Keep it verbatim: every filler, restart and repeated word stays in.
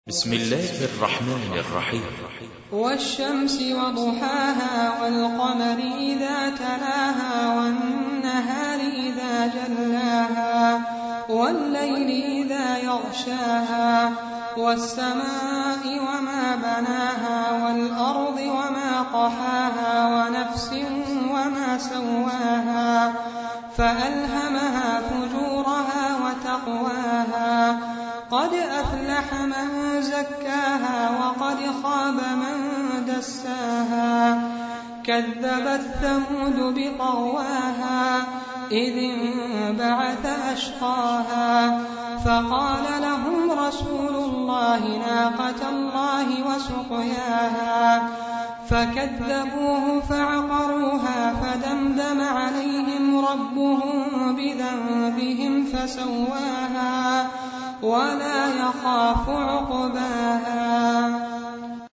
بسم الله الرحمن الرحيم. والشمس وضحاها والقمر إذا تلاها والنهار إذا جلاها والليل إذا يغشاها والسماء وما بناها والأرض وما طحاها ونفس وما سواها فألهمها فجورها وتقواها قد أفلح من زكاها وقد خاب من دساها كذبت ثمود بطغواها إذ انبعث أشقاها فقال لهم رسول الله ناقة الله وسقياها فكذبوه فعقروها فدمدم عليهم ربهم بذنبهم فسواها ولا يخاف عقباها.